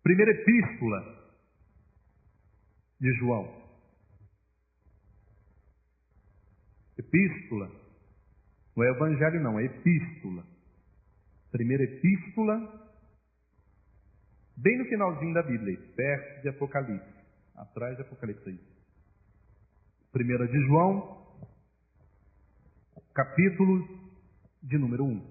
Primeira epístola de João. Epístola. Não é evangelho não, é epístola. Primeira epístola, bem no finalzinho da Bíblia, perto de Apocalipse. Atrás de Apocalipse aí. Primeira de João, capítulo de número 1.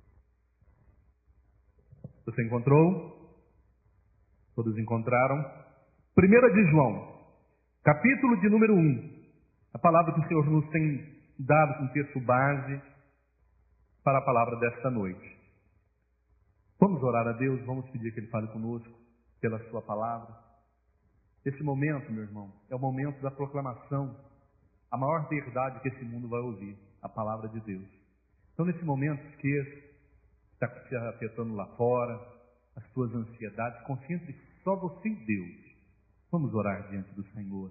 Você encontrou? Todos encontraram? Primeira de João, capítulo de número 1. A palavra que o Senhor nos tem dado como texto base para a palavra desta noite. Vamos orar a Deus, vamos pedir que Ele fale conosco pela sua palavra. Esse momento, meu irmão, é o momento da proclamação, a maior verdade que esse mundo vai ouvir, a palavra de Deus. Então, nesse momento, esqueça, está te afetando lá fora, as suas ansiedades, concentre só você e Deus. Vamos orar diante do Senhor.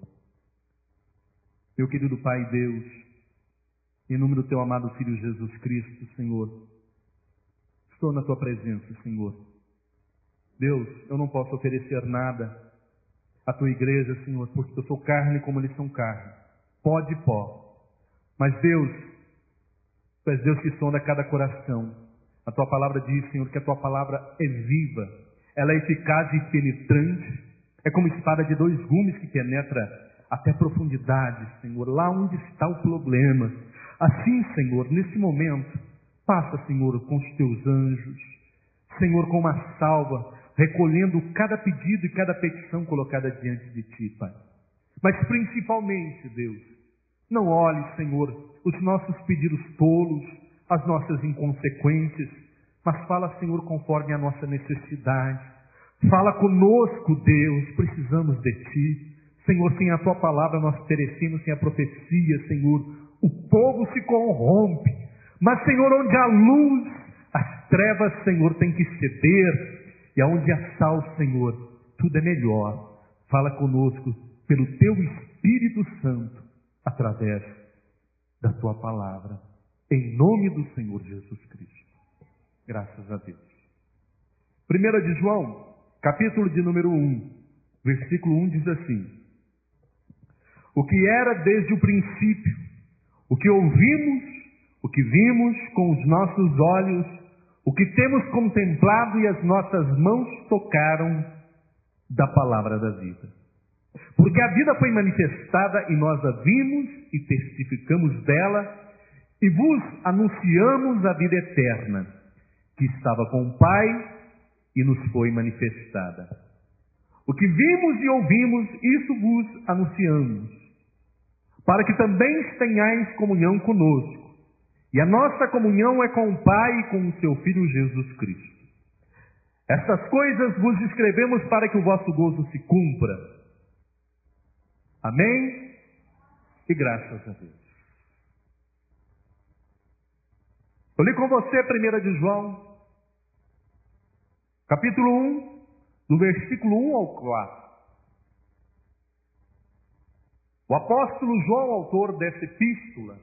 Meu querido Pai Deus, em nome do Teu amado Filho Jesus Cristo, Senhor, estou na Tua presença, Senhor. Deus, eu não posso oferecer nada à Tua igreja, Senhor, porque eu sou carne como eles são carne, pó de pó. Mas Deus, Tu és Deus que sonda cada coração. A Tua palavra diz, Senhor, que a Tua palavra é viva, ela é eficaz e penetrante, é como espada de 2 gumes que penetra até profundidade, Senhor, lá onde está o problema. Assim, Senhor, nesse momento, passa, Senhor, com os Teus anjos, Senhor, com uma salva, recolhendo cada pedido e cada petição colocada diante de Ti, Pai. Mas principalmente, Deus, não olhe, Senhor, os nossos pedidos tolos, as nossas inconsequências, mas fala, Senhor, conforme a nossa necessidade. Fala conosco, Deus, precisamos de Ti. Senhor, sem a Tua palavra nós perecemos, sem a profecia, Senhor, o povo se corrompe. Mas, Senhor, onde há luz, as trevas, Senhor, têm que ceder. E aonde há sal, Senhor, tudo é melhor. Fala conosco pelo Teu Espírito Santo, através da Tua palavra. Em nome do Senhor Jesus Cristo. Graças a Deus. 1 de João, capítulo de número 1, versículo 1 diz assim: o que era desde o princípio, o que ouvimos, o que vimos com os nossos olhos, o que temos contemplado e as nossas mãos tocaram da palavra da vida. Porque a vida foi manifestada e nós a vimos e testificamos dela e vos anunciamos a vida eterna, que estava com o Pai e nos foi manifestada. O que vimos e ouvimos, isso vos anunciamos, para que também tenhais comunhão conosco. E a nossa comunhão é com o Pai e com o Seu Filho Jesus Cristo. Estas coisas vos escrevemos para que o vosso gozo se cumpra. Amém? E graças a Deus. Eu li com você 1 de João, capítulo 1, do versículo 1 ao 4. O apóstolo João, autor dessa epístola,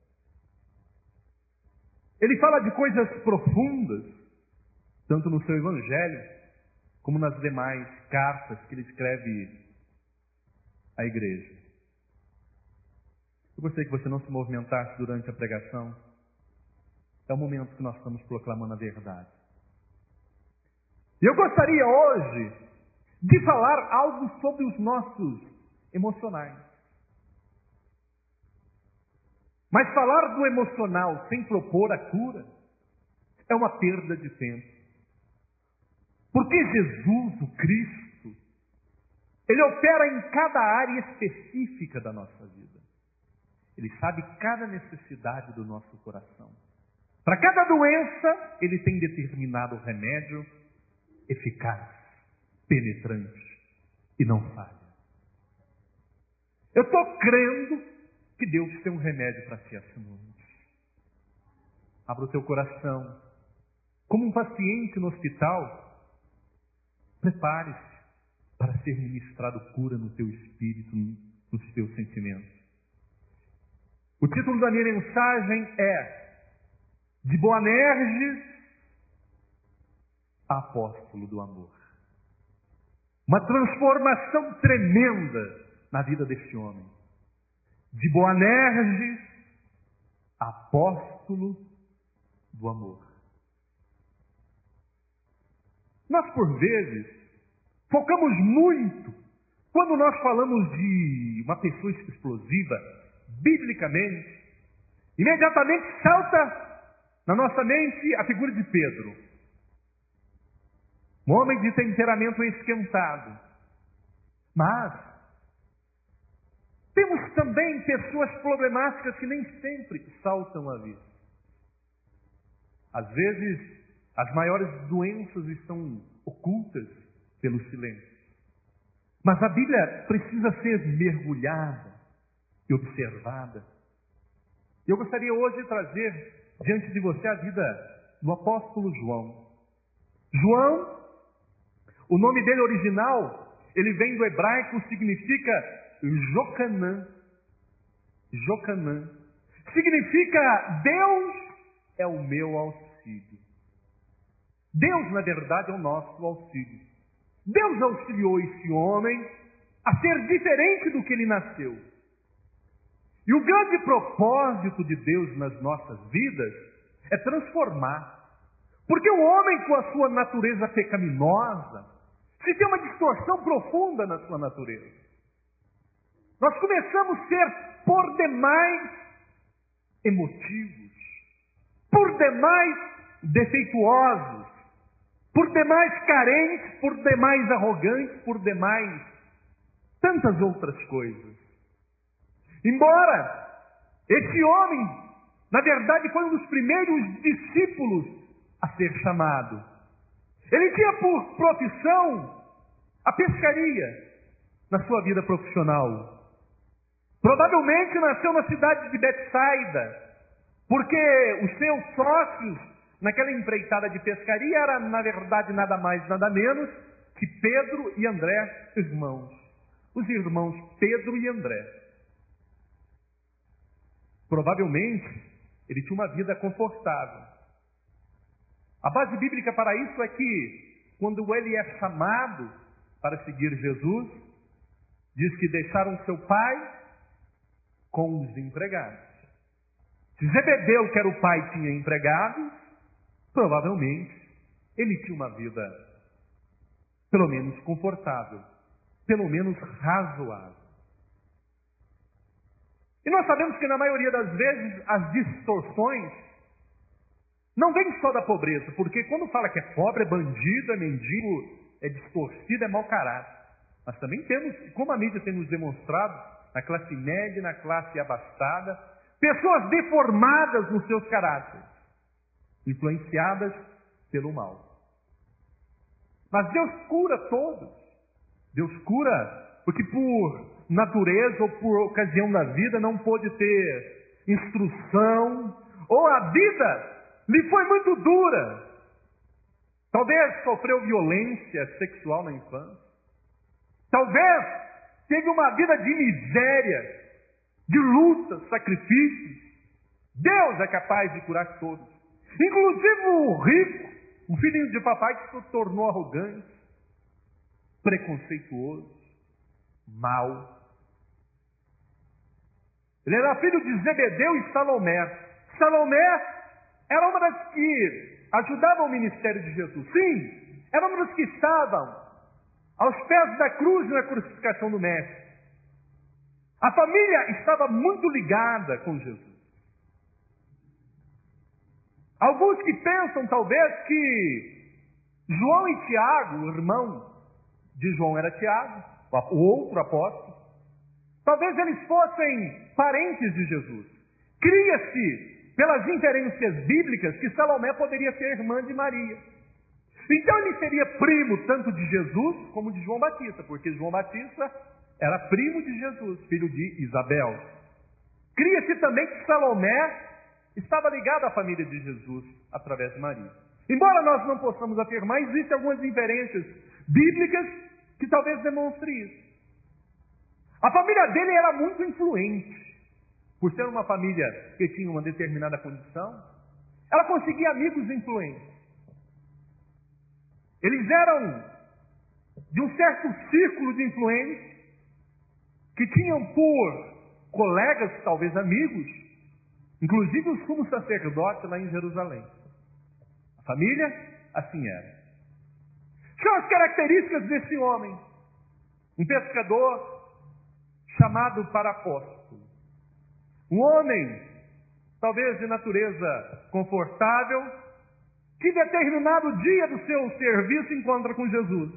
ele fala de coisas profundas, tanto no seu evangelho, como nas demais cartas que ele escreve à igreja. Eu gostaria que você não se movimentasse durante a pregação. É o momento que nós estamos proclamando a verdade. E eu gostaria hoje de falar algo sobre os nossos emocionais. Mas falar do emocional sem propor a cura é uma perda de tempo. Porque Jesus, o Cristo, Ele opera em cada área específica da nossa vida. Ele sabe cada necessidade do nosso coração. Para cada doença, Ele tem determinado remédio eficaz, penetrante e não falha. Eu estou crendo que Deus tem um remédio para ti essa noite. Abra o teu coração. Como um paciente no hospital, prepare-se para ser ministrado cura no teu espírito, nos teus sentimentos. O título da minha mensagem é De Boanerges a Apóstolo do Amor. uma transformação tremenda na vida deste homem. De Boanerges, apóstolo do amor. Nós, por vezes, focamos muito quando nós falamos de uma pessoa explosiva, biblicamente, imediatamente salta na nossa mente a figura de Pedro. Um homem de temperamento esquentado. Mas temos também pessoas problemáticas que nem sempre saltam à vista. Às vezes, as maiores doenças estão ocultas pelo silêncio. Mas a Bíblia precisa ser mergulhada e observada. Eu gostaria hoje de trazer diante de você a vida do apóstolo João. João, o nome dele original, ele vem do hebraico, significa Jocanã. Jocanã. Significa Deus é o meu auxílio. Deus, na verdade, é o nosso auxílio. Deus auxiliou esse homem a ser diferente do que ele nasceu. E o grande propósito de Deus nas nossas vidas é transformar. Porque o homem, com a sua natureza pecaminosa, se tem uma distorção profunda na sua natureza. Nós começamos a ser por demais emotivos, por demais defeituosos, por demais carentes, por demais arrogantes, por demais tantas outras coisas. Embora esse homem, na verdade, foi um dos primeiros discípulos a ser chamado. Ele tinha por profissão a pescaria na sua vida profissional. Provavelmente nasceu na cidade de Betsaida, porque os seus sócios naquela empreitada de pescaria era, na verdade, nada mais, nada menos que Pedro e André, irmãos. Os irmãos Pedro e André. Provavelmente, ele tinha uma vida confortável. A base bíblica para isso é que, quando ele é chamado para seguir Jesus, diz que deixaram seu pai com os empregados. Se Zebedeu, que era o pai, tinha empregados, provavelmente ele tinha uma vida pelo menos confortável, pelo menos razoável. E nós sabemos que na maioria das vezes as distorções não vêm só da pobreza, porque quando fala que é pobre, é bandido, é mendigo, é distorcido, é mau caráter. Mas também temos, como a mídia tem nos demonstrado, na classe média, na classe abastada, pessoas deformadas nos seus caráteres, influenciadas pelo mal. Mas Deus cura todos. Deus cura porque por natureza ou por ocasião da vida não pôde ter instrução, ou a vida lhe foi muito dura. Talvez sofreu violência sexual na infância. Talvez teve uma vida de miséria, de luta, sacrifícios. Deus é capaz de curar todos. Inclusive o rico, o filhinho de papai que se tornou arrogante, preconceituoso, mau. Ele era filho de Zebedeu e Salomé. Salomé era uma das que ajudavam o ministério de Jesus. Sim, era uma das que estavam aos pés da cruz na crucificação do Mestre. A família estava muito ligada com Jesus. Alguns que pensam talvez que João e Tiago, o irmão de João era Tiago, o outro apóstolo, talvez eles fossem parentes de Jesus. Cria-se, pelas inferências bíblicas, que Salomé poderia ser irmã de Maria. Então ele seria primo tanto de Jesus como de João Batista, porque João Batista era primo de Jesus, filho de Isabel. Cria-se também que Salomé estava ligado à família de Jesus através de Maria. Embora nós não possamos afirmar, existem algumas inferências bíblicas que talvez demonstrem isso. A família dele era muito influente. Por ser uma família que tinha uma determinada condição, ela conseguia amigos influentes. Eles eram de um certo círculo de influência, que tinham por colegas, talvez amigos, inclusive o sumo sacerdote lá em Jerusalém. A família, assim era. São as características desse homem, um pescador chamado para apóstolo. Um homem, talvez de natureza confortável, que determinado dia do seu serviço encontra com Jesus.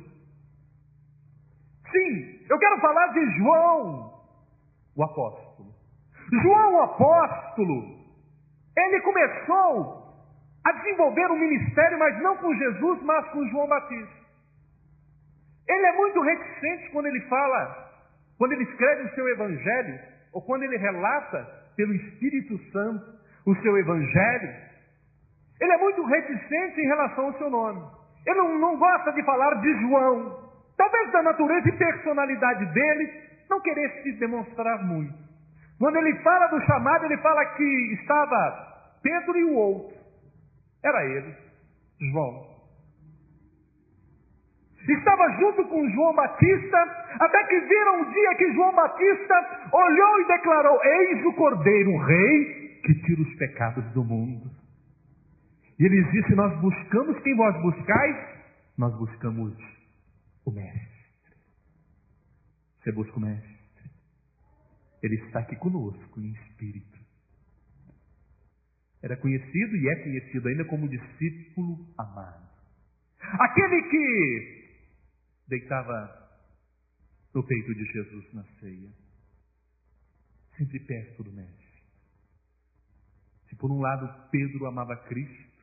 Sim, eu quero falar de João, o apóstolo. João, o apóstolo, ele começou a desenvolver um ministério, mas não com Jesus, mas com João Batista. Ele é muito reticente quando ele fala, quando ele escreve o seu evangelho, ou quando ele relata pelo Espírito Santo o seu evangelho. Ele é muito reticente em relação ao seu nome. Ele não gosta de falar de João. Talvez da natureza e personalidade dele, não querer se demonstrar muito. Quando ele fala do chamado, ele fala que estava Pedro e o outro. Era ele, João. Estava junto com João Batista, até que viram um dia que João Batista olhou e declarou: eis o Cordeiro, o Rei, que tira os pecados do mundo. E ele disse: nós buscamos quem vós buscais? Nós buscamos o Mestre. Você busca o Mestre? Ele está aqui conosco em espírito. Era conhecido e é conhecido ainda como discípulo amado. Aquele que deitava no peito de Jesus na ceia, sempre perto do Mestre. Se por um lado Pedro amava Cristo,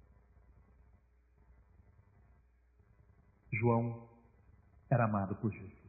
João era amado por Jesus.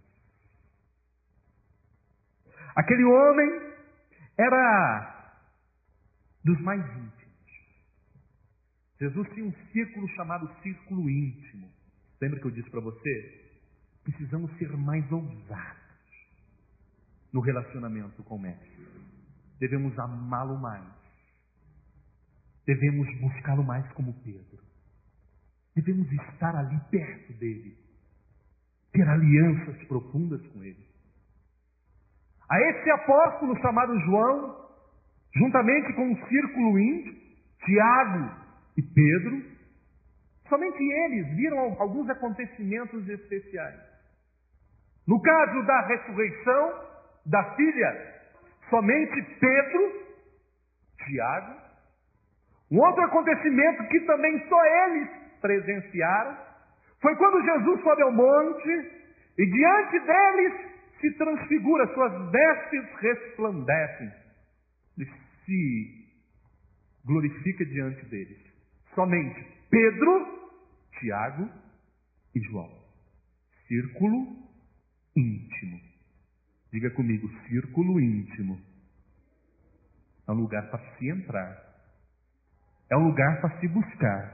Aquele homem era dos mais íntimos. Jesus tinha um círculo chamado círculo íntimo. Lembra que eu disse para você? Precisamos ser mais ousados no relacionamento com o Mestre. Devemos amá-lo mais. Devemos buscá-lo mais como Pedro. Devemos estar ali perto dele. Ter alianças profundas com ele. A esse apóstolo chamado João, juntamente com um círculo íntimo, Tiago e Pedro, somente eles viram alguns acontecimentos especiais. No caso da ressurreição da filha, somente Pedro, Tiago. Um outro acontecimento que também só eles presenciaram foi quando Jesus sobe ao monte e diante deles se transfigura, suas vestes resplandecem e se glorifica diante deles. Somente Pedro, Tiago e João. Círculo íntimo. Diga comigo, círculo íntimo. É um lugar para se entrar. É um lugar para se buscar.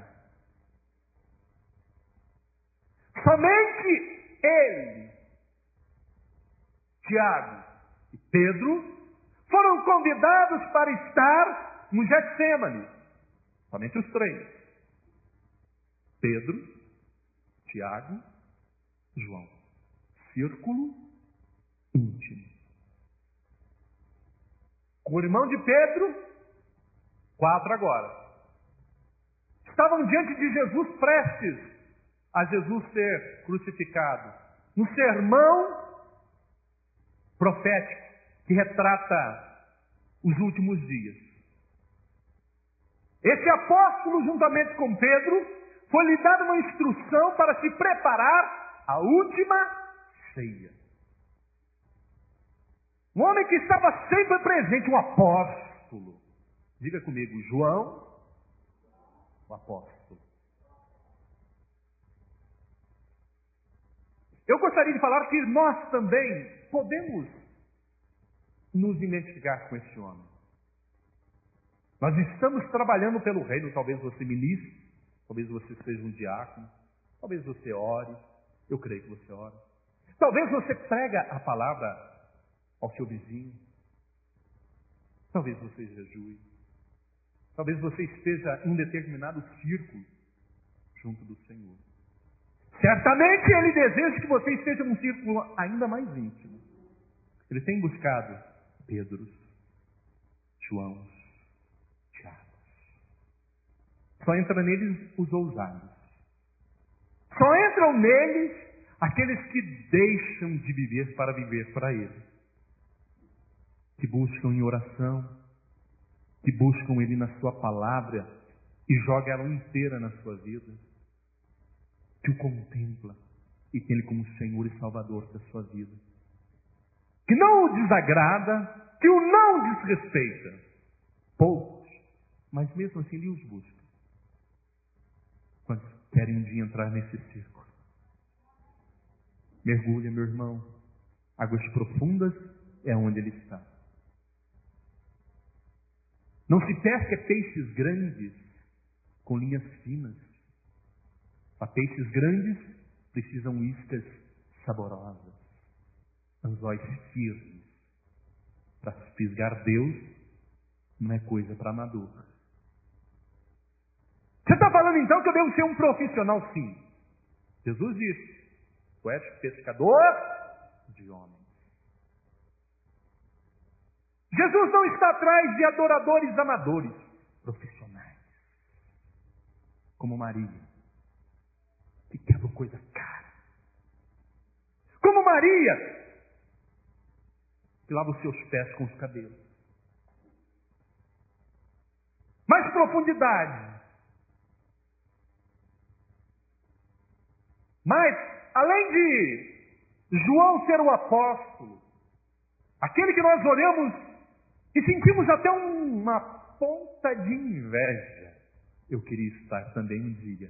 Somente ele, Tiago e Pedro, foram convidados para estar no Getsêmani. Somente os três. Pedro, Tiago, João. Círculo íntimo. Com o irmão de Pedro, 4 agora. Estavam diante de Jesus, prestes a Jesus ser crucificado. No sermão profético que retrata os últimos dias. Esse apóstolo, juntamente com Pedro, foi-lhe dada uma instrução para se preparar a última ceia. Um homem que estava sempre presente, um apóstolo. Diga comigo, João, o apóstolo. Eu gostaria de falar que nós também podemos nos identificar com esse homem. Nós estamos trabalhando pelo reino, talvez você ministre, talvez você seja um diácono, talvez você ore, eu creio que você ore. Talvez você prega a palavra ao seu vizinho, talvez você jejue, talvez você esteja em um determinado círculo junto do Senhor. Certamente Ele deseja que você esteja num círculo ainda mais íntimo. Ele tem buscado Pedros, Joãos, Tiago. Só entra neles os ousados. Só entram neles aqueles que deixam de viver para viver para Ele. Que buscam em oração, que buscam Ele na sua palavra e joga ela inteira na sua vida. Que o contempla e tem Ele como Senhor e Salvador da sua vida. Que não o desagrada, que o não desrespeita. Poucos, mas mesmo assim Ele os busca. Quantos querem um dia entrar nesse círculo? Mergulha, meu irmão. Águas profundas é onde Ele está. Não se pesca peixes grandes com linhas finas. Para peixes grandes precisam iscas saborosas, anzóis firmes. Para fisgar Deus não é coisa para amador. Você está falando então que eu devo ser um profissional? Sim. Jesus disse: tu és pescador de homens. Jesus não está atrás de adoradores amadores, profissionais. Como Maria, que quebra coisa cara. Como Maria, que lava os seus pés com os cabelos. Mais profundidade. Mas, além de João ser o apóstolo, aquele que nós olhamos e sentimos até uma ponta de inveja, eu queria estar também um dia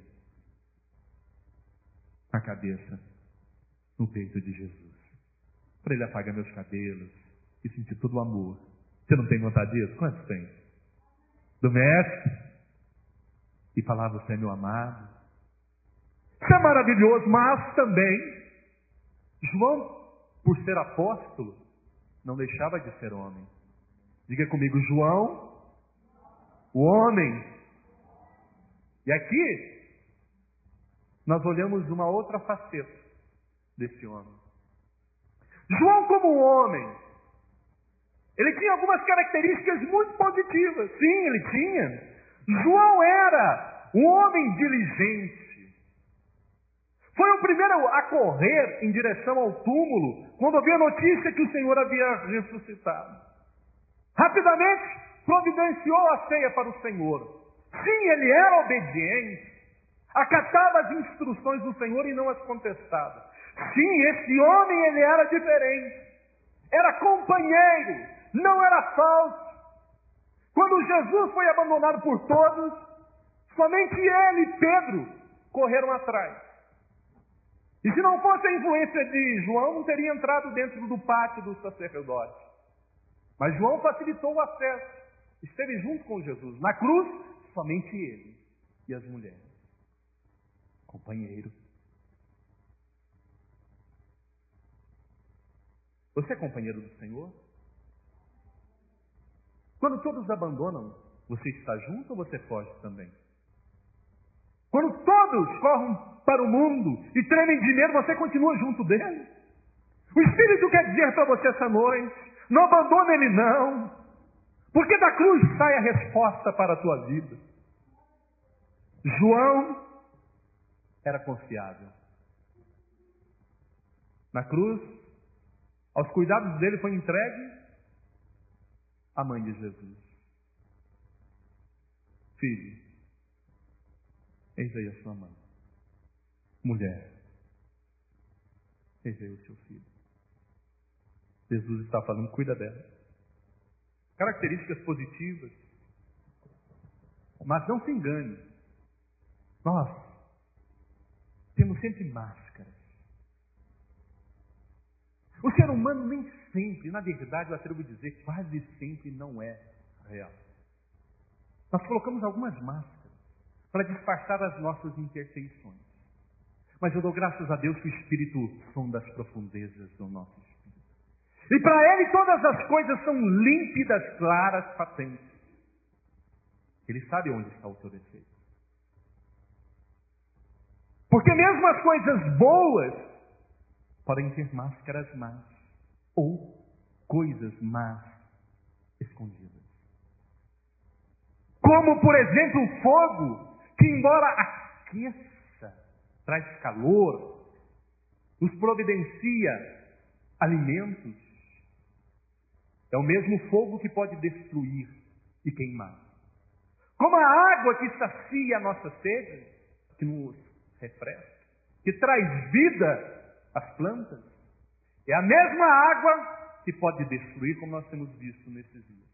na cabeça, no peito de Jesus, para Ele apagar meus cabelos e sentir todo o amor. Você não tem vontade disso? Quantos tem? Do mestre, e falar: você é meu amado. Isso é maravilhoso, mas também João, por ser apóstolo, não deixava de ser homem. Diga comigo: João, o homem. E aqui nós olhamos uma outra faceta desse homem. João, como homem, ele tinha algumas características muito positivas. Sim, ele tinha. João era um homem diligente. Foi o primeiro a correr em direção ao túmulo quando ouviu a notícia que o Senhor havia ressuscitado. Rapidamente providenciou a ceia para o Senhor. Sim, ele era obediente, acatava as instruções do Senhor e não as contestava. Sim, esse homem, ele era diferente. Era companheiro, não era falso. Quando Jesus foi abandonado por todos, somente ele e Pedro correram atrás. E se não fosse a influência de João, não teria entrado dentro do pátio do sacerdote. Mas João facilitou o acesso. Esteve junto com Jesus. Na cruz, somente ele e as mulheres. Companheiro. Você é companheiro do Senhor? Quando todos abandonam, você está junto ou você foge também? Quando todos correm para o mundo e tremem de medo, você continua junto dele? O Espírito quer dizer para você essa noite: não abandone ele não, porque da cruz sai a resposta para a tua vida. João era confiável. Na cruz, aos cuidados dele foi entregue a mãe de Jesus. Filho, eis aí a sua mãe. Mulher, eis aí o seu filho. Jesus está falando: cuida dela. Características positivas. Mas não se engane. Nós temos sempre máscaras. O ser humano nem sempre, na verdade, eu atrevo a dizer, quase sempre não é real. Nós colocamos algumas máscaras para disfarçar as nossas imperfeições. Mas eu dou graças a Deus que o Espírito sonda as profundezas do nosso espírito. E para Ele todas as coisas são límpidas, claras, patentes. Ele sabe onde está o teu defeito. Porque mesmo as coisas boas podem ter máscaras más, ou coisas más escondidas. Como, por exemplo, o fogo, que embora aqueça, traz calor, nos providencia alimentos, é o mesmo fogo que pode destruir e queimar. Como a água que sacia a nossa sede, que nos refresca, que traz vida às plantas, é a mesma água que pode destruir, como nós temos visto nesses dias.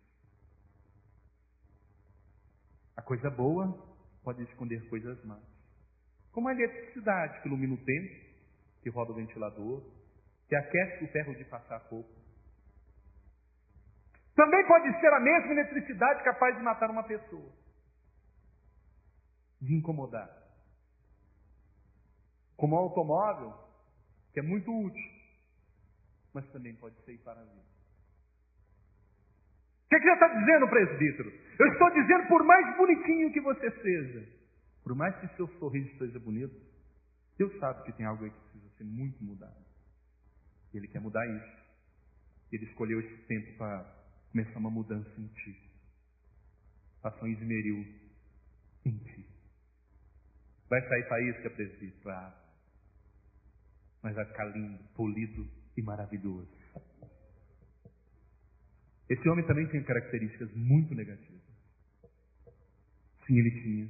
A coisa boa pode esconder coisas más, como a eletricidade que ilumina o tempo, que roda o ventilador, que aquece o ferro de passar fogo. Também pode ser a mesma eletricidade capaz de matar uma pessoa, de incomodar. Como o automóvel, que é muito útil, mas também pode ceifar a vida. O que você está dizendo, presbítero? Eu estou dizendo, por mais bonitinho que você seja, por mais que seu sorriso seja bonito, Deus sabe que tem algo aí que precisa ser muito mudado. E Ele quer mudar isso. Ele escolheu esse tempo para começar uma mudança em ti. Faça um esmeril em ti. Vai sair faísca, presbítero? Mas vai ficar lindo, polido e maravilhoso. Esse homem também tinha características muito negativas. Sim, ele tinha.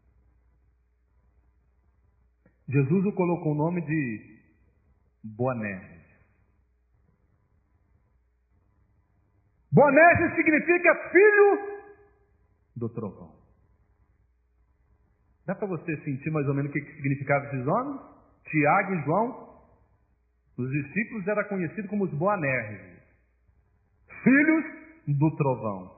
Jesus o colocou o nome de Boanerges. Boanerges significa filho do trovão. Dá para você sentir mais ou menos o que significava esses nomes? Tiago e João, os discípulos eram conhecidos como os Boanerges, filhos do trovão.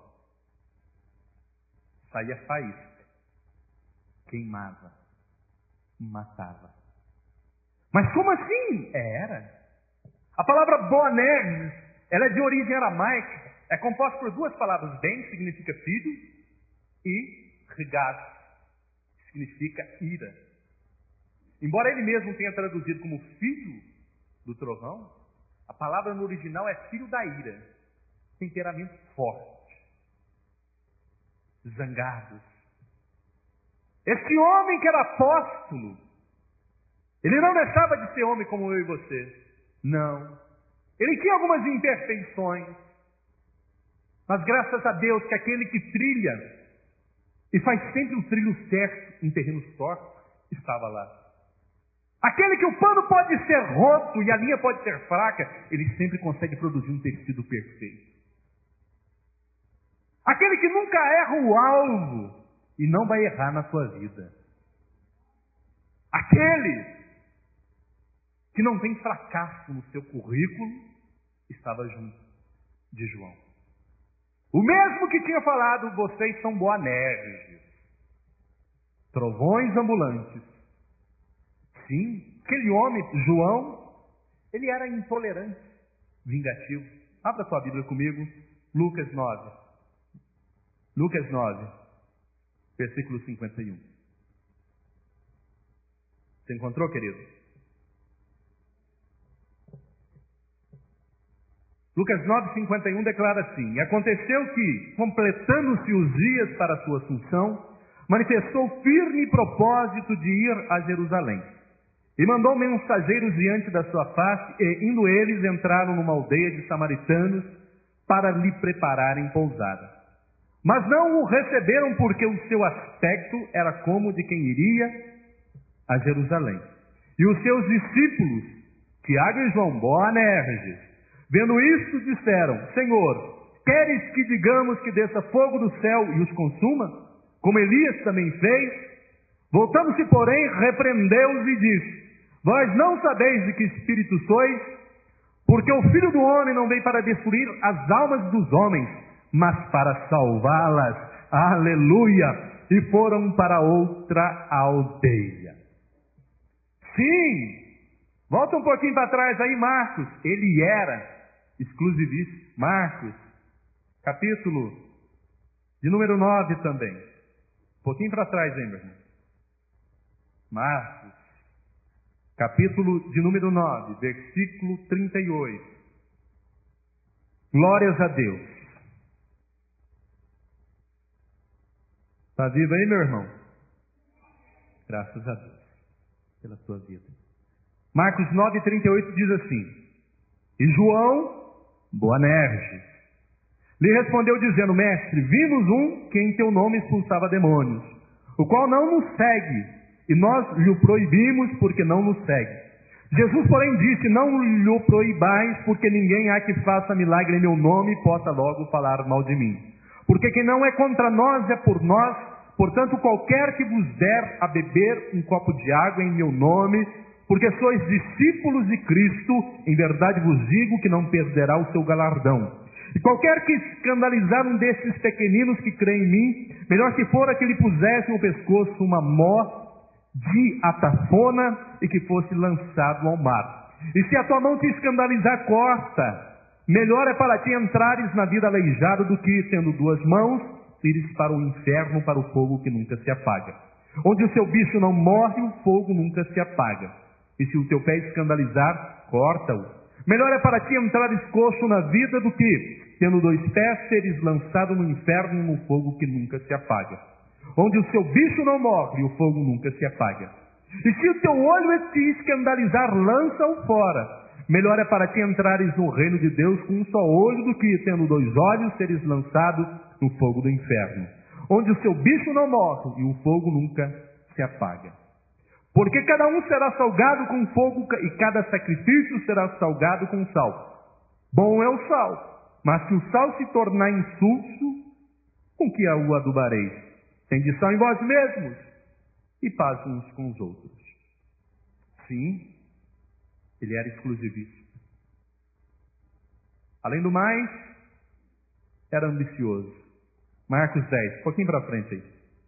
Saía faísca, queimava, matava. Mas como assim? Era. A palavra Boanerges, ela é de origem aramaica, é composta por duas palavras. Ben significa filho e Regas significa ira. Embora ele mesmo tenha traduzido como filho do trovão, a palavra no original é filho da ira. Temperamento forte, zangados. Esse homem que era apóstolo, ele não deixava de ser homem como eu e você. Não. Ele tinha algumas imperfeições, mas graças a Deus que aquele que trilha e faz sempre o trilho certo em terrenos tortos, estava lá. Aquele que o pano pode ser roto e a linha pode ser fraca, ele sempre consegue produzir um tecido perfeito. Aquele que nunca erra o alvo e não vai errar na sua vida. Aquele que não tem fracasso no seu currículo, estava junto de João. O mesmo que tinha falado, vocês são Boanerges, trovões ambulantes. Sim, aquele homem, João, ele era intolerante, vingativo. Abra sua Bíblia comigo, Lucas 9. Lucas 9, versículo 51. Você encontrou, querido? Lucas 9, 51 declara assim: E aconteceu que, completando-se os dias para a sua assunção, manifestou firme propósito de ir a Jerusalém. E mandou mensageiros diante da sua face, e indo eles entraram numa aldeia de samaritanos para lhe prepararem pousada. Mas não o receberam porque o seu aspecto era como de quem iria a Jerusalém. E os seus discípulos, Tiago e João, Boanerges, vendo isto, disseram: Senhor, queres que digamos que desça fogo do céu e os consuma, como Elias também fez? Voltando-se, porém, repreendeu-os e disse: Vós não sabeis de que espírito sois? Porque o Filho do Homem não veio para destruir as almas dos homens, mas para salvá-las. Aleluia! E foram para outra aldeia. Sim! Volta um pouquinho para trás aí, Marcos. Ele era exclusivista. Marcos, capítulo de número 9 também. Um pouquinho para trás, hein, meu irmão? Marcos, capítulo de número 9, versículo 38. Glórias a Deus. Está vivo aí, meu irmão? Graças a Deus pela sua vida. Marcos 9, 38 diz assim: E João Boanerges lhe respondeu dizendo: Mestre, vimos um que em teu nome expulsava demônios, o qual não nos segue, e nós lhe o proibimos porque não nos segue. Jesus, porém, disse: Não lhe o proibais, porque ninguém há que faça milagre em meu nome e possa logo falar mal de mim. Porque quem não é contra nós é por nós. Portanto, qualquer que vos der a beber um copo de água em meu nome, porque sois discípulos de Cristo, em verdade vos digo que não perderá o seu galardão. E qualquer que escandalizar um desses pequeninos que crê em mim, melhor que fora que lhe pusessem no pescoço uma mó de atafona e que fosse lançado ao mar. E se a tua mão te escandalizar, corta. Melhor é para ti entrares na vida aleijado do que, tendo duas mãos, ires para o inferno, para o fogo que nunca se apaga. Onde o seu bicho não morre, o fogo nunca se apaga. E se o teu pé escandalizar, corta-o. Melhor é para ti entrares coxo na vida do que, tendo dois pés, seres lançado no inferno, no fogo que nunca se apaga. Onde o seu bicho não morre, o fogo nunca se apaga. E se o teu olho te escandalizar, lança-o fora. Melhor é para ti entrares no reino de Deus com um só olho do que, tendo dois olhos, seres lançado no fogo do inferno. Onde o seu bicho não morre e o fogo nunca se apaga. Porque cada um será salgado com fogo e cada sacrifício será salgado com sal. Bom é o sal, mas se o sal se tornar insulso, com que o adubareis? Tende sal em vós mesmos e paz uns com os outros. Sim, ele era exclusivista. Além do mais, era ambicioso. Marcos 10, um pouquinho para frente aí.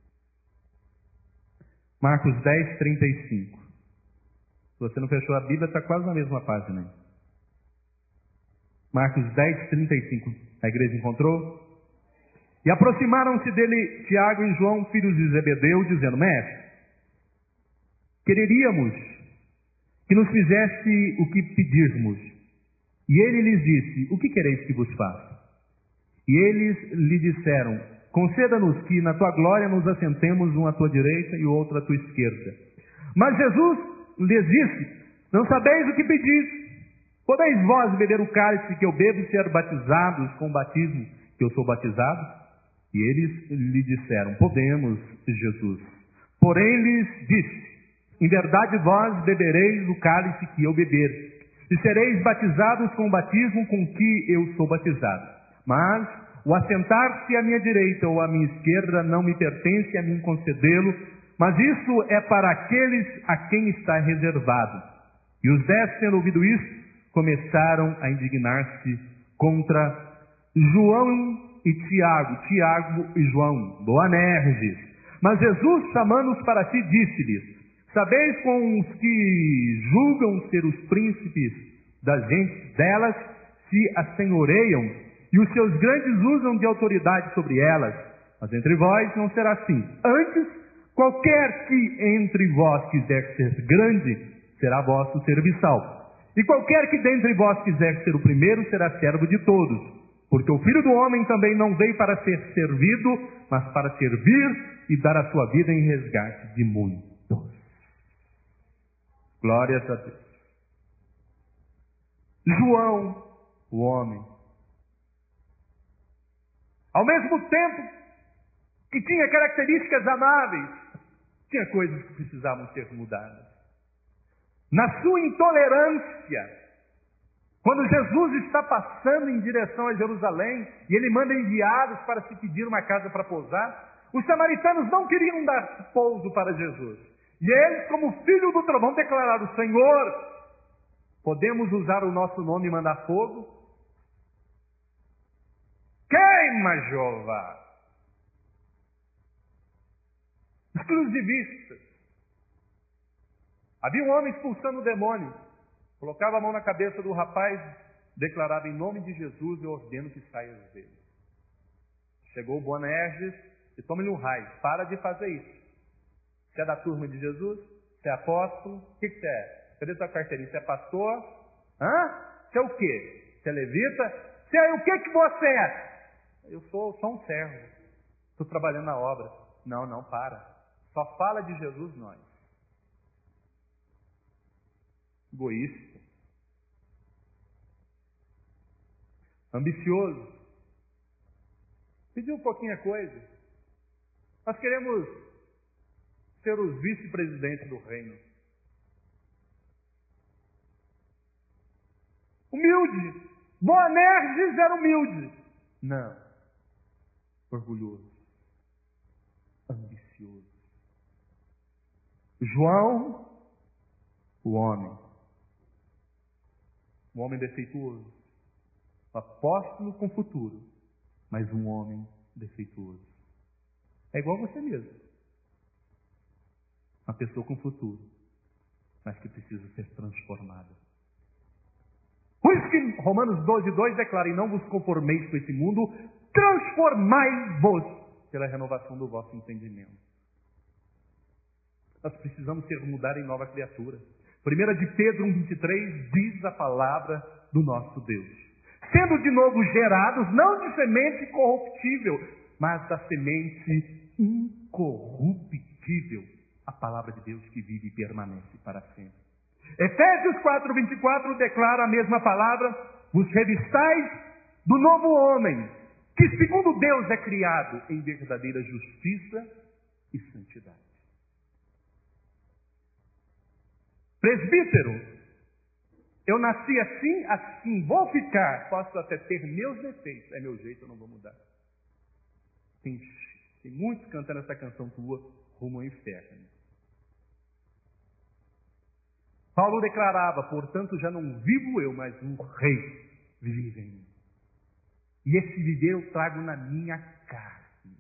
Marcos 10, 35. Se você não fechou a Bíblia, está quase na mesma página aí. Marcos 10, 35. A igreja encontrou? E aproximaram-se dele Tiago e João, filhos de Zebedeu, dizendo: Mestre, quereríamos que nos fizesse o que pedirmos. E ele lhes disse: O que quereis que vos faça? E eles lhe disseram: Conceda-nos que na tua glória nos assentemos um à tua direita e o outro à tua esquerda. Mas Jesus lhes disse: Não sabeis o que pedis. Podeis vós beber o cálice que eu bebo e ser batizados com o batismo que eu sou batizado? E eles lhe disseram: Podemos, Jesus. Porém lhes disse: Em verdade vós bebereis o cálice que eu beber, e sereis batizados com o batismo com que eu sou batizado. Mas o assentar-se à minha direita ou à minha esquerda não me pertence a mim concedê-lo, mas isso é para aqueles a quem está reservado. E os 10, tendo ouvido isso, começaram a indignar-se contra João e Tiago e João, Boanerges. Mas Jesus, chamando-os para si, disse-lhes: Sabeis com os que julgam ser os príncipes das gentes delas, se assenhoreiam, e os seus grandes usam de autoridade sobre elas. Mas entre vós não será assim. Antes, qualquer que entre vós quiser ser grande, será vosso serviçal. E qualquer que dentre vós quiser ser o primeiro, será servo de todos. Porque o Filho do Homem também não veio para ser servido, mas para servir e dar a sua vida em resgate de muitos. Glórias a Deus. João, o homem, ao mesmo tempo que tinha características amáveis, tinha coisas que precisavam ser mudadas. Na sua intolerância, quando Jesus está passando em direção a Jerusalém, e ele manda enviados para se pedir uma casa para pousar, os samaritanos não queriam dar pouso para Jesus. E eles, como filho do trovão, declararam: Senhor, podemos usar o nosso nome e mandar fogo? Queima, Jeová! Exclusivistas. Havia um homem expulsando o demônio. Colocava a mão na cabeça do rapaz, declarava: Em nome de Jesus eu ordeno que saias dele. Chegou o Boanerges e toma-lhe um raio: Para de fazer isso. Você é da turma de Jesus? Você é apóstolo? O que você é? Cadê sua carteirinha? Você é pastor? Você é o quê? Você é levita? Você é o que você é? Eu sou só um servo. Estou trabalhando na obra. Não, para. Só fala de Jesus nós. Egoísta. Ambicioso. Pediu pouquinha coisa. Nós queremos ser os vice-presidentes do reino. Humilde. Boanerges era humilde. Não. Orgulhoso. Ambicioso. João, o homem. Um homem defeituoso. Um apóstolo com futuro. Mas um homem defeituoso. É igual você mesmo. Uma pessoa com futuro. Mas que precisa ser transformada. Por isso que Romanos 12:2 declara: e não vos conformeis com esse mundo, transformai-vos pela renovação do vosso entendimento. Nós precisamos ser mudar em nova criatura. 1 de Pedro 1:23 diz a palavra do nosso Deus: sendo de novo gerados, não de semente corruptível, mas da semente incorruptível, a palavra de Deus que vive e permanece para sempre. Efésios 4:24 declara a mesma palavra: vos revistais do novo homem, que segundo Deus é criado em verdadeira justiça e santidade. Presbítero, eu nasci assim vou ficar. Posso até ter meus defeitos, é meu jeito, eu não vou mudar. Tem muitos cantando essa canção tua, rumo ao inferno. Paulo declarava: portanto já não vivo eu, mas um rei vive em mim. E esse viver eu trago na minha carne.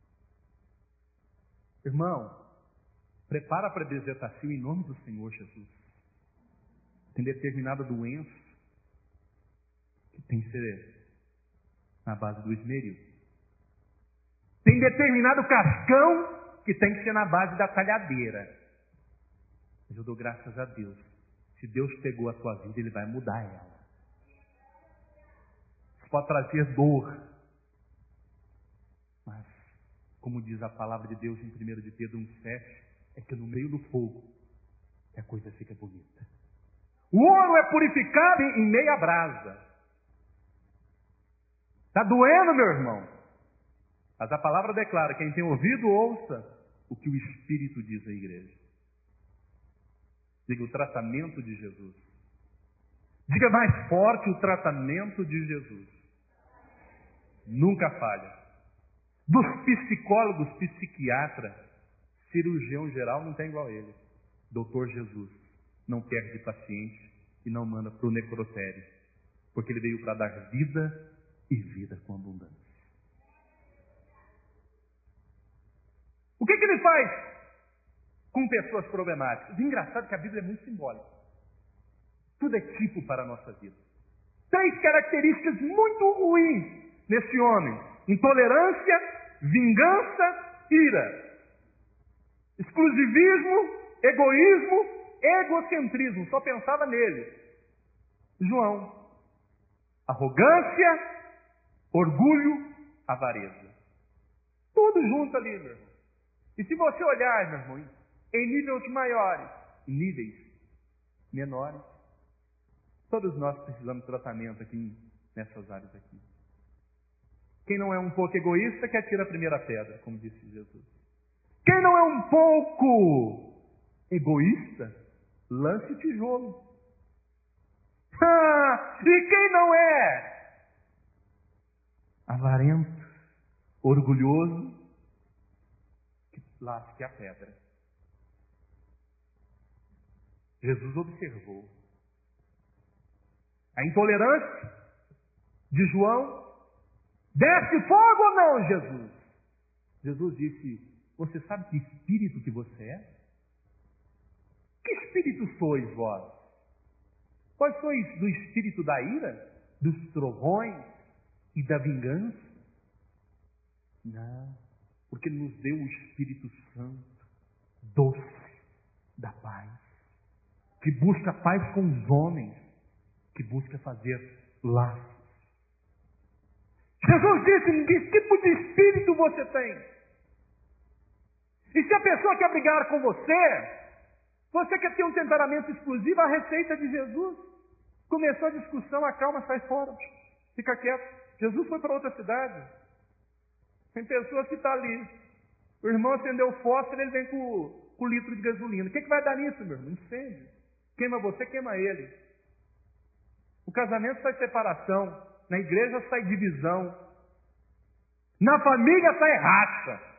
Irmão, prepara para bezetacil em nome do Senhor Jesus. Tem determinada doença que tem que ser na base do esmeril. Tem determinado cascão que tem que ser na base da talhadeira. Mas eu dou graças a Deus. Se Deus pegou a tua vida, Ele vai mudar ela. Isso pode trazer dor. Mas, como diz a palavra de Deus em 1 de Pedro 1:7, é que no meio do fogo a coisa fica bonita. O ouro é purificado em meia brasa. Está doendo, meu irmão? Mas a palavra declara: quem tem ouvido, ouça o que o Espírito diz à igreja. Diga: o tratamento de Jesus. Diga mais forte: o tratamento de Jesus. Nunca falha. Dos psicólogos, psiquiatra, cirurgião geral não tem igual a ele. Doutor Jesus não perde paciente e não manda para o necrotério. Porque ele veio para dar vida e vida com abundância. O que ele faz com pessoas problemáticas? Engraçado que a Bíblia é muito simbólica. Tudo é tipo para a nossa vida. 3 características muito ruins nesse homem: intolerância, vingança, ira. Exclusivismo, egoísmo, egocentrismo. Só pensava nele. João: arrogância, orgulho, avareza. Tudo junto ali, meu irmão. E se você olhar, meu irmão, em níveis maiores, em níveis menores, todos nós precisamos de tratamento aqui nessas áreas aqui. Quem não é um pouco egoísta, que atira a primeira pedra, como disse Jesus. Quem não é um pouco egoísta, lance o tijolo. E quem não é avarento, orgulhoso, que lasque a pedra. Jesus observou a intolerância de João. Desce fogo ou não, Jesus? Jesus disse: você sabe que espírito que você é? Que espírito sois vós? Vós sois do espírito da ira, dos trovões e da vingança? Não, porque Ele nos deu o Espírito Santo, doce da paz, que busca paz com os homens, que busca fazer laços. Jesus disse: que tipo de espírito você tem? E se a pessoa quer brigar com você quer ter um temperamento explosivo, a receita de Jesus. Começou a discussão, acalma, sai fora. Fica quieto. Jesus foi para outra cidade. Tem pessoas que estão ali. O irmão acendeu o fósforo, ele vem com litro de gasolina. O que vai dar nisso, meu irmão? Incêndio. Queima você, queima ele. O casamento sai separação. Na igreja sai divisão. Na família sai racha.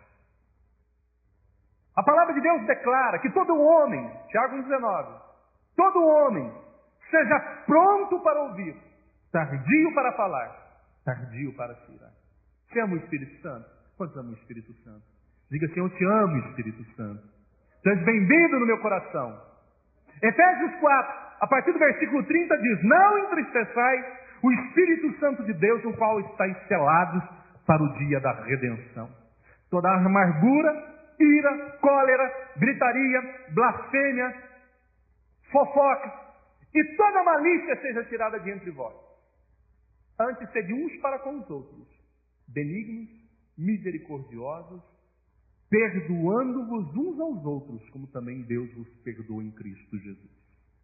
A palavra de Deus declara que todo homem, Tiago 1,19, todo homem seja pronto para ouvir, tardio para falar, tardio para se irar. Você ama o Espírito Santo? Quantos amam o Espírito Santo? Diga assim: eu te amo, Espírito Santo. Tu és bem-vindo no meu coração. Efésios 4, a partir do versículo 30 diz: não entristeçais o Espírito Santo de Deus, no qual estáis selados para o dia da redenção. Toda amargura, ira, cólera, gritaria, blasfêmia, fofoca e toda malícia seja tirada de entre vós. Antes sede uns para com os outros, benignos, misericordiosos, perdoando-vos uns aos outros, como também Deus vos perdoou em Cristo Jesus.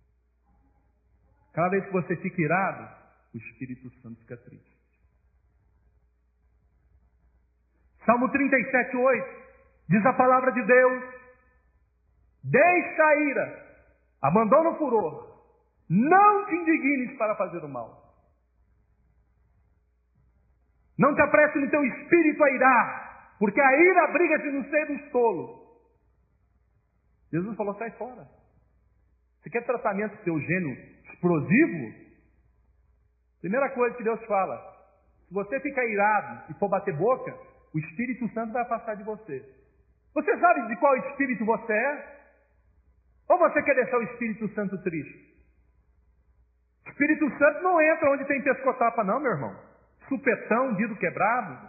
Cada vez que você fica irado, o Espírito Santo fica triste. Salmo 37:8 diz a palavra de Deus: deixa a ira, abandona o furor, não te indignes para fazer o mal. Não te apresse no teu espírito a irar, porque a ira abriga-se no seio dos tolos. Jesus falou: sai fora. Você quer tratamento do teu gênio explosivo? Primeira coisa que Deus fala: se você ficar irado e for bater boca, o Espírito Santo vai afastar de você. Você sabe de qual espírito você é? Ou você quer deixar o Espírito Santo triste? O Espírito Santo não entra onde tem pescotapa não, meu irmão. Supetão, dedo quebrado,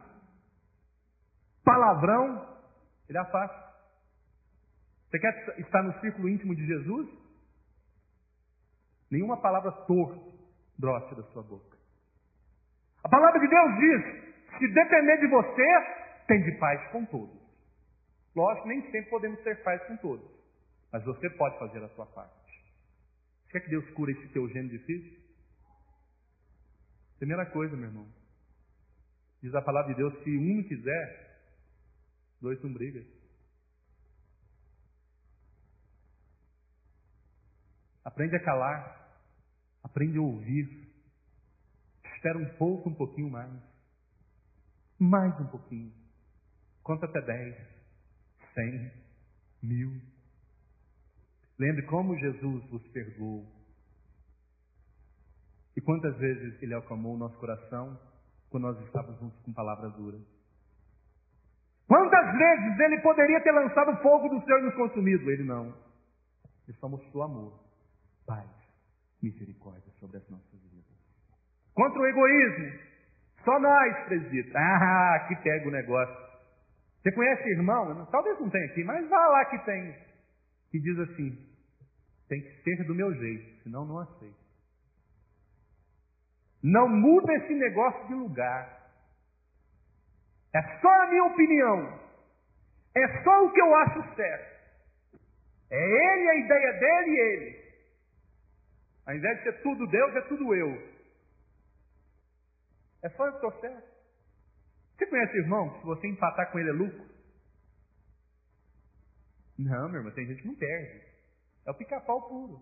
palavrão, ele afasta. Você quer estar no círculo íntimo de Jesus? Nenhuma palavra torta brote da sua boca. A palavra de Deus diz: se depender de você, tem de paz com todos. Lógico, nem sempre podemos ter paz com todos, mas você pode fazer a sua parte. Você quer que Deus cure esse teu gênio difícil? Primeira coisa, meu irmão, diz a palavra de Deus: se um não quiser, dois não brigam. Aprende a calar, aprende a ouvir, espera um pouquinho mais um pouquinho, conta até 10, 100, 1000. Lembre como Jesus vos perdoou. E quantas vezes Ele acalmou o nosso coração quando nós estávamos com palavras duras. Quantas vezes Ele poderia ter lançado fogo do céu e nos consumido? Ele não. Ele só mostrou amor, paz, misericórdia sobre as nossas vidas. Contra o egoísmo, só nós, presbítero. Aqui pega o negócio. Você conhece irmão? Talvez não tenha aqui, mas vá lá que tem. Que diz assim: tem que ser do meu jeito, senão não aceito. Não muda esse negócio de lugar. É só a minha opinião. É só o que eu acho certo. É ele, a ideia dele e ele. Ao invés de ser tudo Deus, é tudo eu. É só eu que estou certo. Você conhece irmão que se você empatar com ele é lucro? Não, meu irmão, tem gente que não perde. É o pica-pau puro.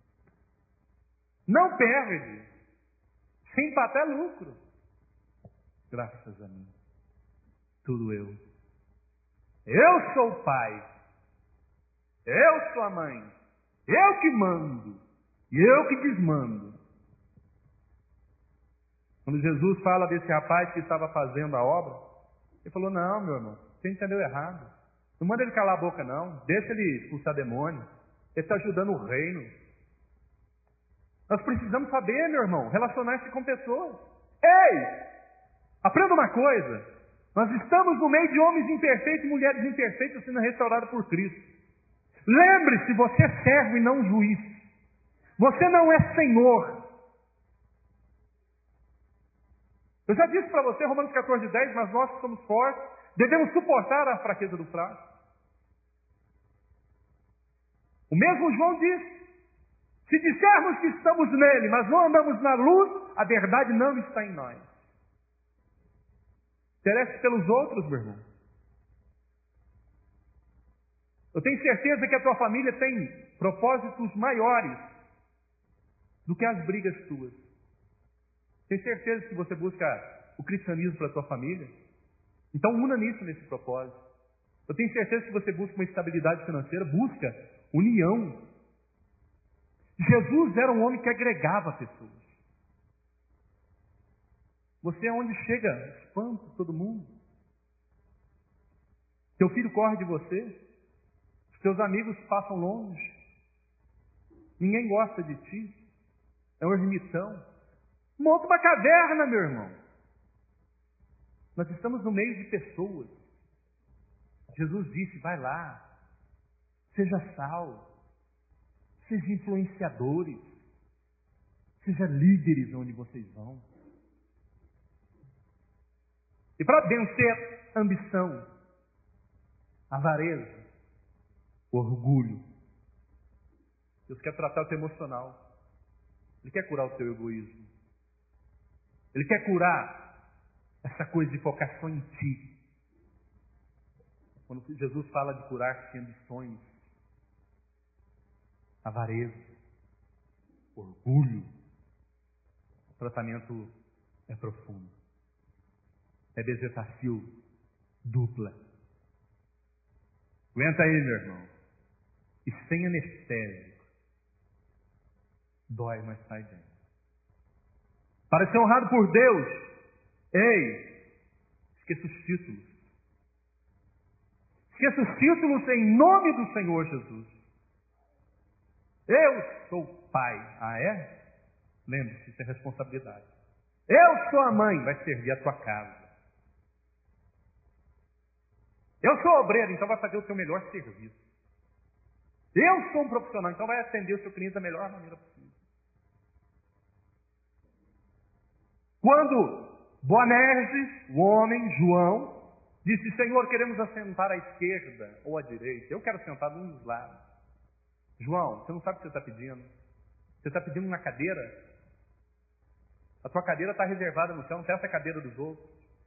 Não perde. Se empatar é lucro. Graças a mim. Tudo eu. Eu sou o pai. Eu sou a mãe. Eu que mando. E eu que desmando. Quando Jesus fala desse rapaz que estava fazendo a obra, ele falou: não, meu irmão, você entendeu errado. Não manda ele calar a boca, não. Deixa ele expulsar demônio. Ele está ajudando o reino. Nós precisamos saber, meu irmão, relacionar-se com pessoas. Ei! Aprenda uma coisa. Nós estamos no meio de homens imperfeitos e mulheres imperfeitas sendo restaurados por Cristo. Lembre-se, você é servo e não juiz. Você não é Senhor. Eu já disse para você, Romanos 14:10, mas nós que somos fortes, devemos suportar a fraqueza do fraco. O mesmo João diz, se dissermos que estamos nele, mas não andamos na luz, a verdade não está em nós. Interesse pelos outros, meu irmão. Eu tenho certeza que a tua família tem propósitos maiores do que as brigas tuas. Tenho certeza que você busca o cristianismo para a tua família. Então una nisso nesse propósito. Eu tenho certeza que você busca uma estabilidade financeira, busca união. Jesus era um homem que agregava pessoas. Você é onde chega, espanta todo mundo. Teu filho corre de você. Seus amigos passam longe. Ninguém gosta de ti. É um ermitão. Monta uma caverna, meu irmão. Nós estamos no meio de pessoas. Jesus disse, vai lá. Seja sal. Seja influenciadores. Seja líderes onde vocês vão. E para vencer a ambição, a avareza, o orgulho, Deus quer tratar o teu emocional. Ele quer curar o teu egoísmo. Ele quer curar essa coisa de focar só em ti. Quando Jesus fala de curar-se ambições, avareza, orgulho, o tratamento é profundo. É bezetacil dupla. Aguenta aí, meu irmão. E sem anestésico. Dói, mas sai bem. Para ser honrado por Deus, ei, esqueça os títulos. Esqueça os títulos em nome do Senhor Jesus. Eu sou pai. Ah, é? Lembre-se, isso é responsabilidade. Eu sou a mãe, vai servir a tua casa. Eu sou obreiro, então vai fazer o seu melhor serviço. Eu sou um profissional, então vai atender o seu cliente da melhor maneira possível. Quando Boanerges, o homem, João, disse, Senhor, queremos assentar à esquerda ou à direita. Eu quero sentar num dos lados. João, você não sabe o que você está pedindo. Você está pedindo uma cadeira? A tua cadeira está reservada no céu, não peça a cadeira dos outros.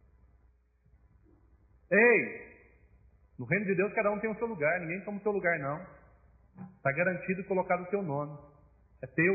Ei! No reino de Deus, cada um tem o seu lugar. Ninguém toma o teu lugar, não. Está garantido e colocado o teu nome. É teu.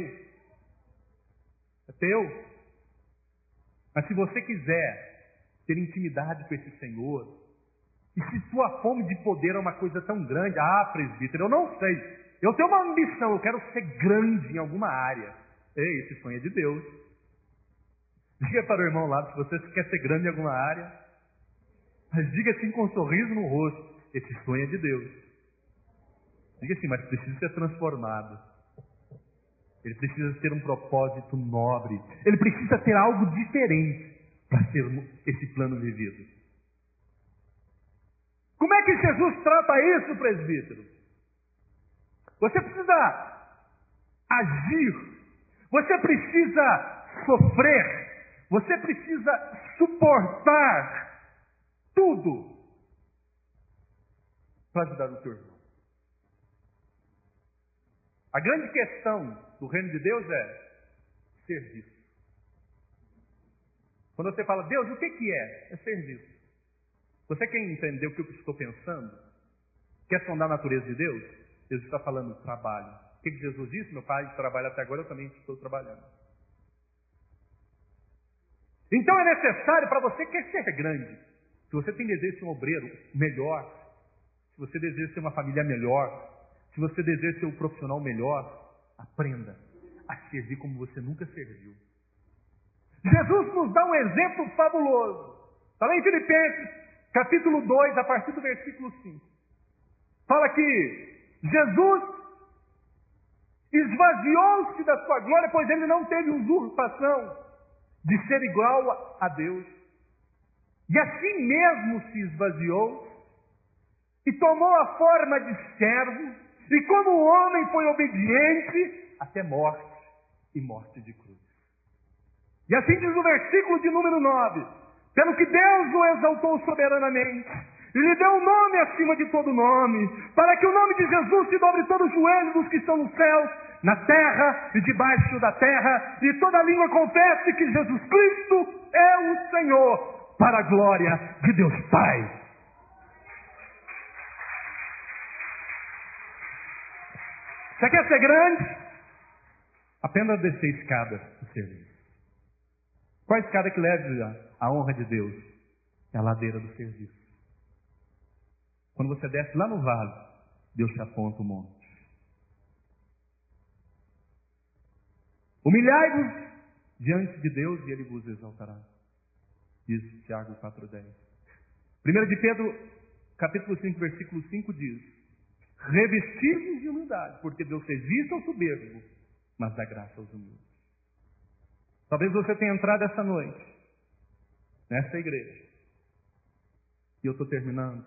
É teu. Mas se você quiser ter intimidade com esse Senhor, e se tua fome de poder é uma coisa tão grande, presbítero, eu não sei. Eu tenho uma ambição, eu quero ser grande em alguma área. Ei, esse sonho é de Deus. Diga para o irmão lá, se você quer ser grande em alguma área, mas diga assim com um sorriso no rosto, esse sonho é de Deus. Diga assim, mas precisa ser transformado. Ele precisa ter um propósito nobre. Ele precisa ter algo diferente para ser esse plano vivido. Como é que Jesus trata isso, presbítero? Você precisa agir. Você precisa sofrer. Você precisa suportar tudo para ajudar o teu irmão. A grande questão do reino de Deus é serviço. Quando você fala, Deus, o que é? É serviço. Você quer entender o que eu estou pensando? Quer sondar a natureza de Deus? Deus está falando trabalho. O que Jesus disse? Meu pai trabalha até agora, eu também estou trabalhando. Então é necessário para você que quer ser grande. Se você tem desejo de ser um obreiro melhor, se você deseja ser uma família melhor, se você deseja ser um profissional melhor, aprenda a servir como você nunca serviu. Jesus nos dá um exemplo fabuloso. Está lá em Filipenses, capítulo 2, a partir do versículo 5. Fala que Jesus esvaziou-se da sua glória, pois ele não teve usurpação de ser igual a Deus. E assim mesmo se esvaziou e tomou a forma de servo, e como homem foi obediente até morte. e morte de cruz. E assim diz o versículo de número 9: pelo que Deus o exaltou soberanamente, e lhe deu um nome acima de todo nome, para que o nome de Jesus se dobre todo o joelho dos que estão nos céus, na terra e debaixo da terra, e toda língua confesse que Jesus Cristo é o Senhor, para a glória de Deus Pai. Você quer ser grande? Apenas descer a escada do serviço. Qual a escada que leva a honra de Deus? É a ladeira do serviço. Quando você desce lá no vale, Deus te aponta o monte. Humilhai-vos diante de Deus e Ele vos exaltará. Diz Tiago 4,10. 1 de Pedro, capítulo 5, versículo 5 diz: revestir-vos de humildade, porque Deus resiste ao soberbo, mas dá graça aos humildes. Talvez você tenha entrado essa noite, nessa igreja, e eu estou terminando,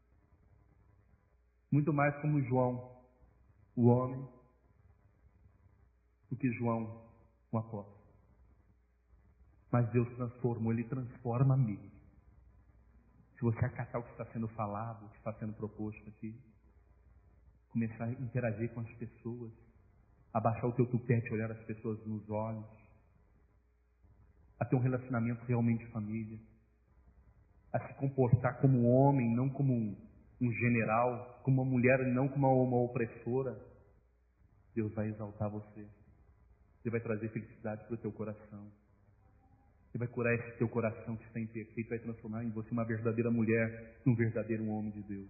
muito mais como João, o homem, do que João, o apóstolo. Mas Deus transformou, Ele transforma mesmo. Se você acatar o que está sendo falado, o que está sendo proposto aqui, começar a interagir com as pessoas, abaixar o teu tupete, olhar as pessoas nos olhos, a ter um relacionamento realmente de família, a se comportar como um homem, não como um general, como uma mulher, não como uma opressora, Deus vai exaltar você. Ele vai trazer felicidade para o teu coração. Ele vai curar esse teu coração que está imperfeito, vai transformar em você uma verdadeira mulher, um verdadeiro homem de Deus.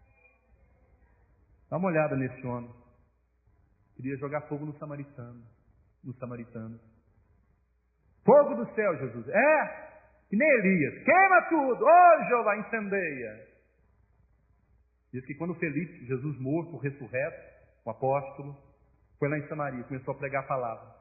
Dá uma olhada nesse homem. Queria jogar fogo no samaritano. Fogo do céu, Jesus. Que nem Elias. Queima tudo. Ô, Jeová, incendeia. Diz que quando Felipe, Jesus morto, ressurreto, o apóstolo, foi lá em Samaria, começou a pregar a palavra.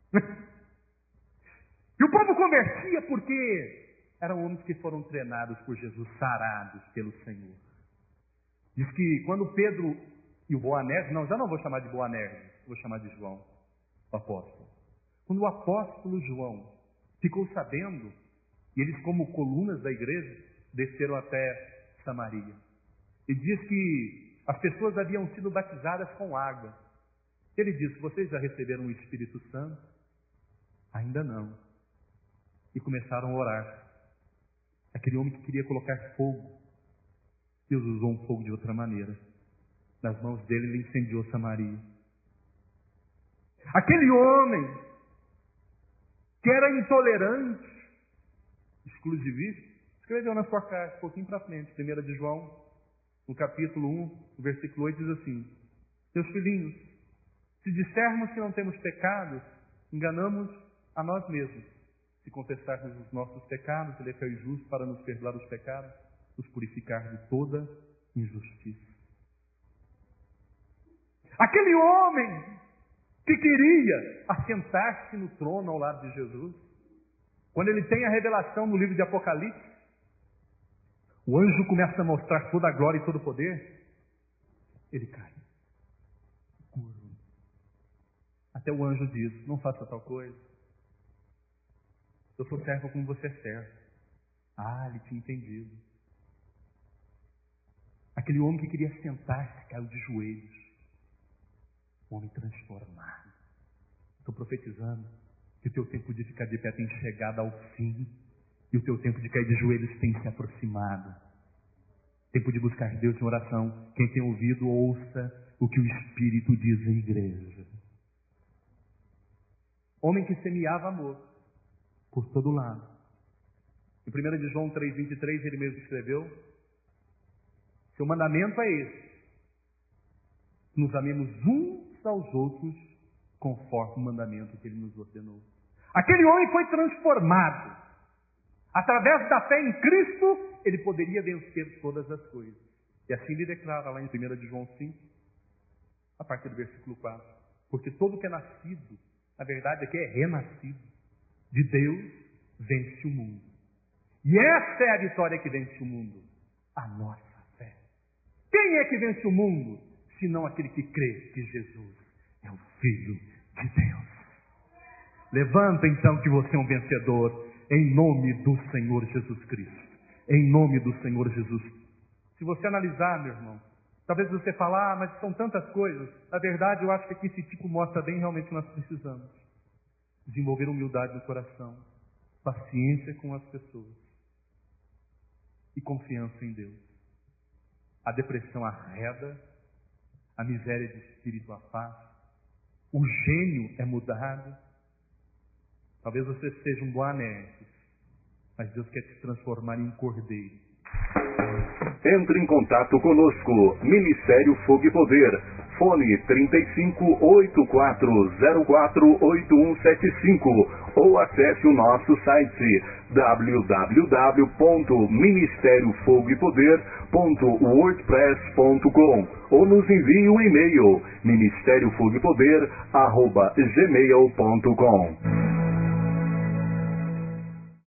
E o povo convertia porque eram homens que foram treinados por Jesus, sarados pelo Senhor. Diz que quando Pedro e o Boanerges, já não vou chamar de Boanerges, vou chamar de João, o apóstolo. Quando o apóstolo João ficou sabendo, e eles como colunas da igreja, desceram até Samaria. E diz que as pessoas haviam sido batizadas com água. Ele disse: vocês já receberam o Espírito Santo? Ainda não. E começaram a orar. Aquele homem que queria colocar fogo, Deus usou um fogo de outra maneira. Nas mãos dele, ele incendiou Samaria. Aquele homem que era intolerante, exclusivista, escreveu na sua carta, um pouquinho para frente, 1 de João, no capítulo 1, no versículo 8, diz assim: meus filhinhos, se dissermos que não temos pecados, enganamos a nós mesmos. Se confessarmos os nossos pecados, Ele é fiel e justo para nos perdoar os pecados, nos purificar de toda injustiça. Aquele homem que queria assentar-se no trono ao lado de Jesus, quando ele tem a revelação no livro de Apocalipse, o anjo começa a mostrar toda a glória e todo o poder, ele cai. Curvo. Até o anjo diz: não faça tal coisa. Eu sou servo como você é servo. Ele tinha entendido. Aquele homem que queria sentar-se caiu de joelhos. Um homem transformado. Estou profetizando que o teu tempo de ficar de pé tem chegado ao fim. E o teu tempo de cair de joelhos tem se aproximado. Tempo de buscar Deus em oração. Quem tem ouvido, ouça o que o Espírito diz à igreja. Homem que semeava amor por todo lado. Em 1 de João 3,23 ele mesmo escreveu: seu mandamento é esse: nos amemos uns aos outros conforme o mandamento que ele nos ordenou. Aquele homem foi transformado. Através da fé em Cristo, ele poderia vencer todas as coisas. E assim ele declara lá em 1 de João 5, a partir do versículo 4. Porque todo que é nascido, a verdade é que é renascido de Deus, vence o mundo. E essa é a vitória que vence o mundo: a nossa fé. Quem é que vence o mundo, senão aquele que crê que Jesus é o Filho de Deus? Levanta então que você é um vencedor, em nome do Senhor Jesus Cristo. Em nome do Senhor Jesus. Se você analisar, meu irmão, talvez você fale, mas são tantas coisas. Na verdade, eu acho que aqui esse tipo mostra bem realmente o que nós precisamos. Desenvolver humildade no coração, paciência com as pessoas e confiança em Deus. A depressão arreda, a miséria de espírito afasta, o gênio é mudado. Talvez você seja um Boanerges, mas Deus quer te transformar em um cordeiro. Entre em contato conosco, Ministério Fogo e Poder, fone 3584048175 ou acesse o nosso site www.ministériofogoepoder.wordpress.com ou nos envie um e-mail ministériofogoepoder@gmail.com.